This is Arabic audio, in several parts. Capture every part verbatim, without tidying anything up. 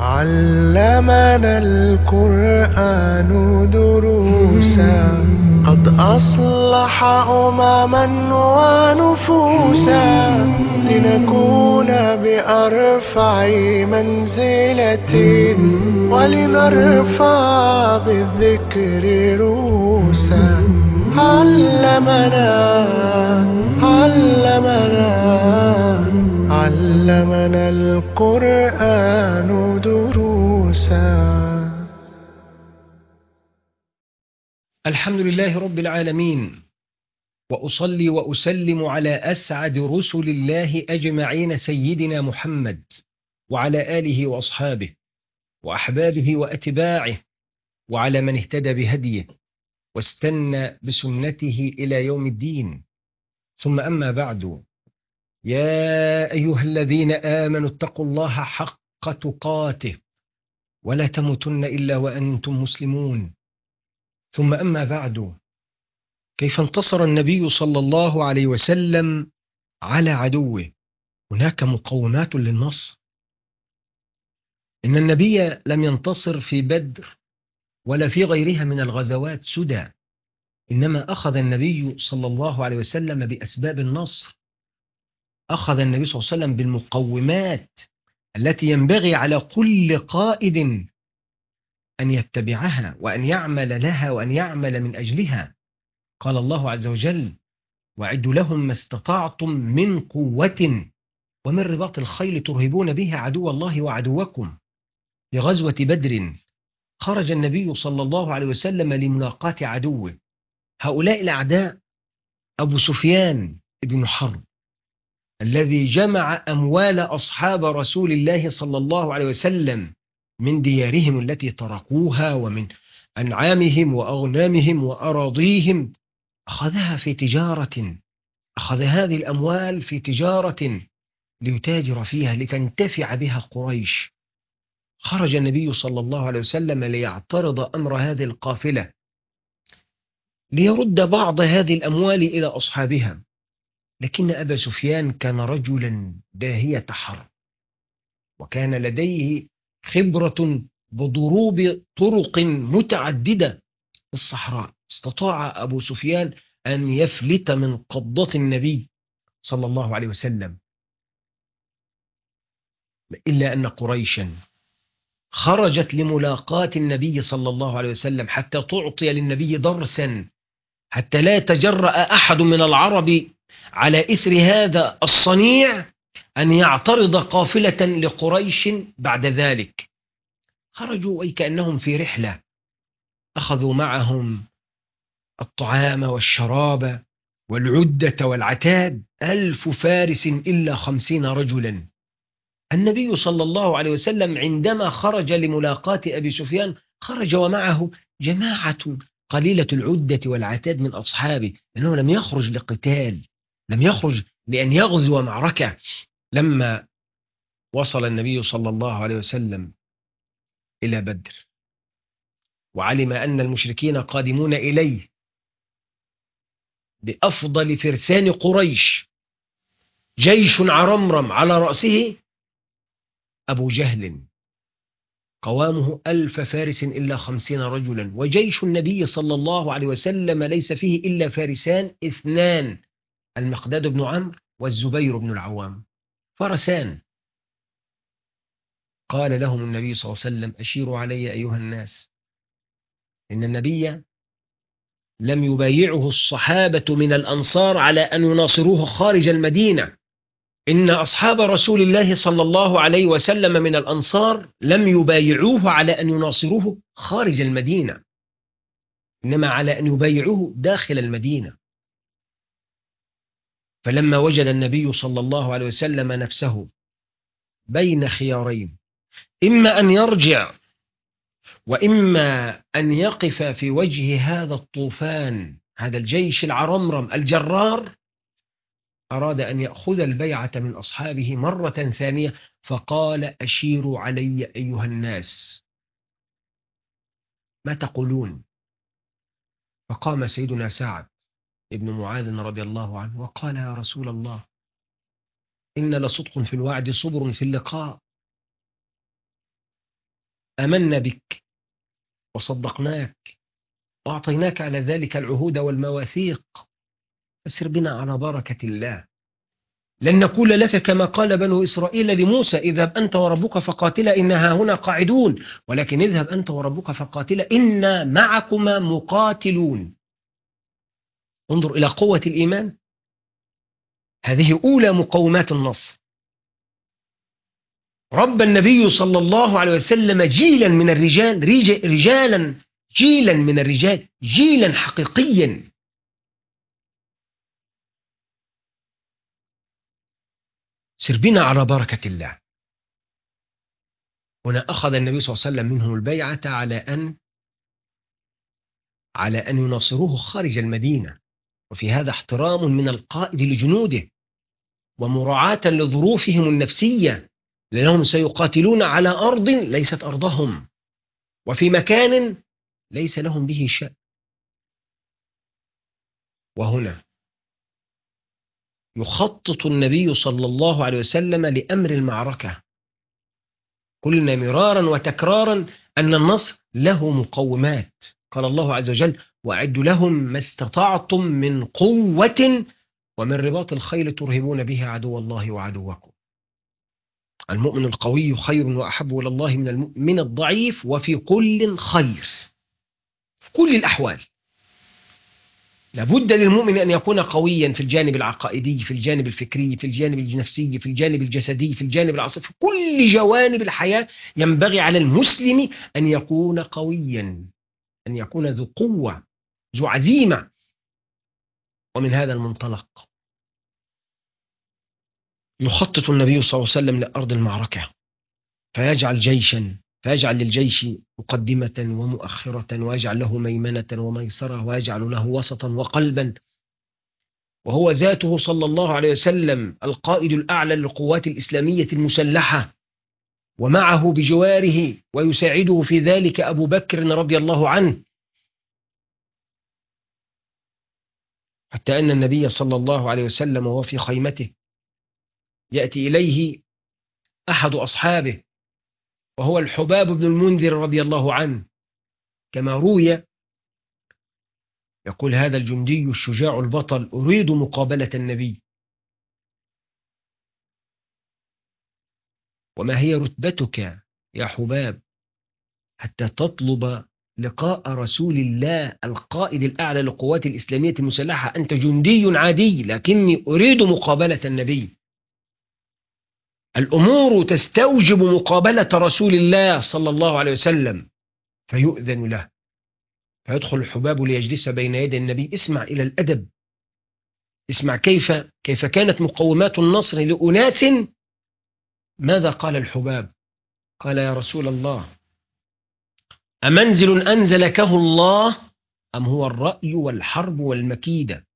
علمنا القرآن دروسا قد أصلح أمما ونفوسا لنكون بأرفع منزلة ولنرفع بالذكر روسا. علمنا علمنا علمنا القرآن دروسا. الحمد لله رب العالمين، وأصلي وأسلم على أسعد رسل الله أجمعين سيدنا محمد وعلى آله وأصحابه وأحبابه وأتباعه وعلى من اهتدى بهديه واستنى بسنته إلى يوم الدين. ثم أما بعد، يا أيها الذين آمنوا اتقوا الله حق تقاته ولا تموتن إلا وأنتم مسلمون. ثم أما بعد، كيف انتصر النبي صلى الله عليه وسلم على عدوه؟ هناك مقومات للنصر. إن النبي لم ينتصر في بدر ولا في غيرها من الغزوات سدى، إنما أخذ النبي صلى الله عليه وسلم بأسباب النصر. أخذ النبي صلى الله عليه وسلم بالمقومات التي ينبغي على كل قائد أن يتبعها وأن يعمل لها وأن يعمل من أجلها. قال الله عز وجل: وأعدوا لهم ما استطعتم من قوة ومن رباط الخيل ترهبون به عدو الله وعدوكم. لغزوة بدر خرج النبي صلى الله عليه وسلم لملاقاة عدوه. هؤلاء الأعداء أبو سفيان بن حرب الذي جمع أموال أصحاب رسول الله صلى الله عليه وسلم من ديارهم التي تركوها ومن أنعامهم وأغنامهم وأراضيهم، أخذها في تجارة، أخذ هذه الأموال في تجارة ليتاجر فيها لتنتفع بها قريش. خرج النبي صلى الله عليه وسلم ليعترض أمر هذه القافلة، ليرد بعض هذه الأموال إلى أصحابها، لكن أبا سفيان كان رجلا داهية حرب، وكان لديه خبرة بضروب طرق متعددة في الصحراء. استطاع أبو سفيان أن يفلت من قبضة النبي صلى الله عليه وسلم، إلا أن قريشا خرجت لملاقاة النبي صلى الله عليه وسلم حتى تعطي للنبي درسا، حتى لا يتجرأ أحد من العرب على إثر هذا الصنيع أن يعترض قافلة لقريش بعد ذلك. خرجوا وكأنهم في رحلة، أخذوا معهم الطعام والشراب والعدة والعتاد، ألف فارس إلا خمسين رجلا. النبي صلى الله عليه وسلم عندما خرج لملاقاة أبي سفيان خرج ومعه جماعة قليلة العدة والعتاد من أصحابه، لأنه لم يخرج لقتال، لم يخرج لأن يغزو معركة. لما وصل النبي صلى الله عليه وسلم إلى بدر وعلم أن المشركين قادمون إليه بأفضل فرسان قريش، جيش عرمرم على رأسه أبو جهل، قوامه ألف فارس إلا خمسين رجلا، وجيش النبي صلى الله عليه وسلم ليس فيه إلا فارسان اثنان، المقداد بن عمرو والزبير بن العوام، فرسان. قال لهم النبي صلى الله عليه وسلم: أشيروا علي أيها الناس، إن النبي لم يبايعه الصحابة من الأنصار على أن يناصروه خارج المدينة. إن أصحاب رسول الله صلى الله عليه وسلم من الأنصار لم يبايعوه على أن يناصروه خارج المدينة، إنما على أن يبايعوه داخل المدينة. فلما وجد النبي صلى الله عليه وسلم نفسه بين خيارين، إما أن يرجع وإما أن يقف في وجه هذا الطوفان، هذا الجيش العرمرم الجرار، أراد أن يأخذ البيعة من أصحابه مرة ثانية، فقال: أشيروا علي أيها الناس، ما تقولون؟ فقام سيدنا سعد ابن معاذ رضي الله عنه وقال: يا رسول الله، إن لصدق في الوعد صبر في اللقاء. آمنا بك وصدقناك وأعطيناك على ذلك العهود والمواثيق، فسر بنا على بركة الله. لن نقول لك كما قال بنو إسرائيل لموسى اذهب أنت وربك فقاتلا إنها هنا قاعدون، ولكن اذهب أنت وربك فقاتلا إنا معكما مقاتلون. انظر إلى قوة الإيمان، هذه أولى مقومات النصر. رب النبي صلى الله عليه وسلم جيلا من الرجال، رجالا جيلا من الرجال، جيلا حقيقيا. سر بنا على بركة الله. هنا أخذ النبي صلى الله عليه وسلم منهم البيعة على أن على أن يناصروه خارج المدينة، وفي هذا احترام من القائد لجنوده ومراعاة لظروفهم النفسية، لأنهم سيقاتلون على أرض ليست أرضهم وفي مكان ليس لهم به شأن. وهنا يخطط النبي صلى الله عليه وسلم لأمر المعركة. قلنا مرارا وتكرارا أن النصر له مقومات. قال الله عز وجل وأعدوا لهم ما استطعتم من قوة ومن رباط الخيل ترهبون به عدو الله وعدوكم. المؤمن القوي خير وأحب إلى الله من المؤمن الضعيف، وفي كل خير، في كل الأحوال. لابد للمؤمن أن يكون قويا في الجانب العقائدي، في الجانب الفكري، في الجانب النفسي، في الجانب الجسدي، في الجانب العاطفي، في كل جوانب الحياة ينبغي على المسلم أن يكون قويا، أن يكون ذو قوة، ذو عزيمة. ومن هذا المنطلق يخطط النبي صلى الله عليه وسلم لأرض المعركة، فيجعل جيشا فيجعل للجيش مقدمة ومؤخرة، ويجعل له ميمنة وميسرة، ويجعل له وسطا وقلبا. وهو ذاته صلى الله عليه وسلم القائد الأعلى للقوات الإسلامية المسلحة، ومعه بجواره ويساعده في ذلك أبو بكر رضي الله عنه، حتى أن النبي صلى الله عليه وسلم وهو في خيمته يأتي إليه أحد أصحابه وهو الحباب بن المنذر رضي الله عنه، كما روي يقول هذا الجندي الشجاع البطل أريد مقابلة النبي. وما هي رتبتك يا حباب حتى تطلب لقاء رسول الله القائد الأعلى للقوات الإسلامية المسلحة؟ أنت جندي عادي، لكني أريد مقابلة النبي. الأمور تستوجب مقابلة رسول الله صلى الله عليه وسلم، فيؤذن له، فيدخل الحباب ليجلس بين يدي النبي. اسمع إلى الأدب، اسمع كيف كيف كانت مقومات النصر لأناس. ماذا قال الحباب؟ قال يا رسول الله أمنزل أنزلكه الله أم هو الرأي والحرب والمكيدة؟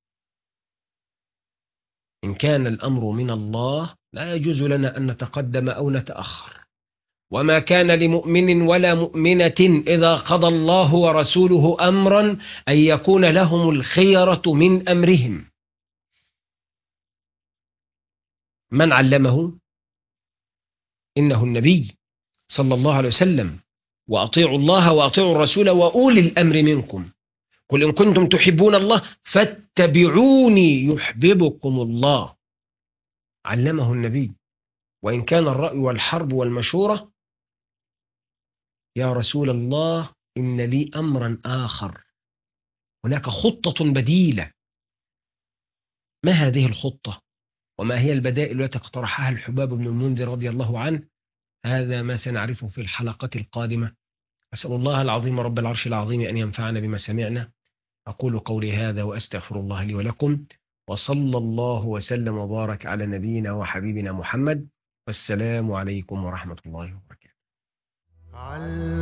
إن كان الأمر من الله لا يجوز لنا أن نتقدم أو نتأخر، وما كان لمؤمن ولا مؤمنة إذا قضى الله ورسوله أمرا أن يكون لهم الخيرة من أمرهم. من علمه؟ إنه النبي صلى الله عليه وسلم. وأطيعوا الله وأطيعوا الرسول وأولي الأمر منكم. قل إن كنتم تحبون الله فاتبعوني يحببكم الله. علمه النبي. وإن كان الرأي والحرب والمشورة يا رسول الله إن لي أمرا آخر، هناك خطة بديلة. ما هذه الخطة وما هي البدائل التي اقترحها الحباب بن المنذر رضي الله عنه؟ هذا ما سنعرفه في الحلقة القادمة. أسأل الله العظيم رب العرش العظيم أن ينفعنا بما سمعنا. أقول قولي هذا وأستغفر الله لي ولكم، وصلى الله وسلم وبارك على نبينا وحبيبنا محمد، والسلام عليكم ورحمة الله وبركاته.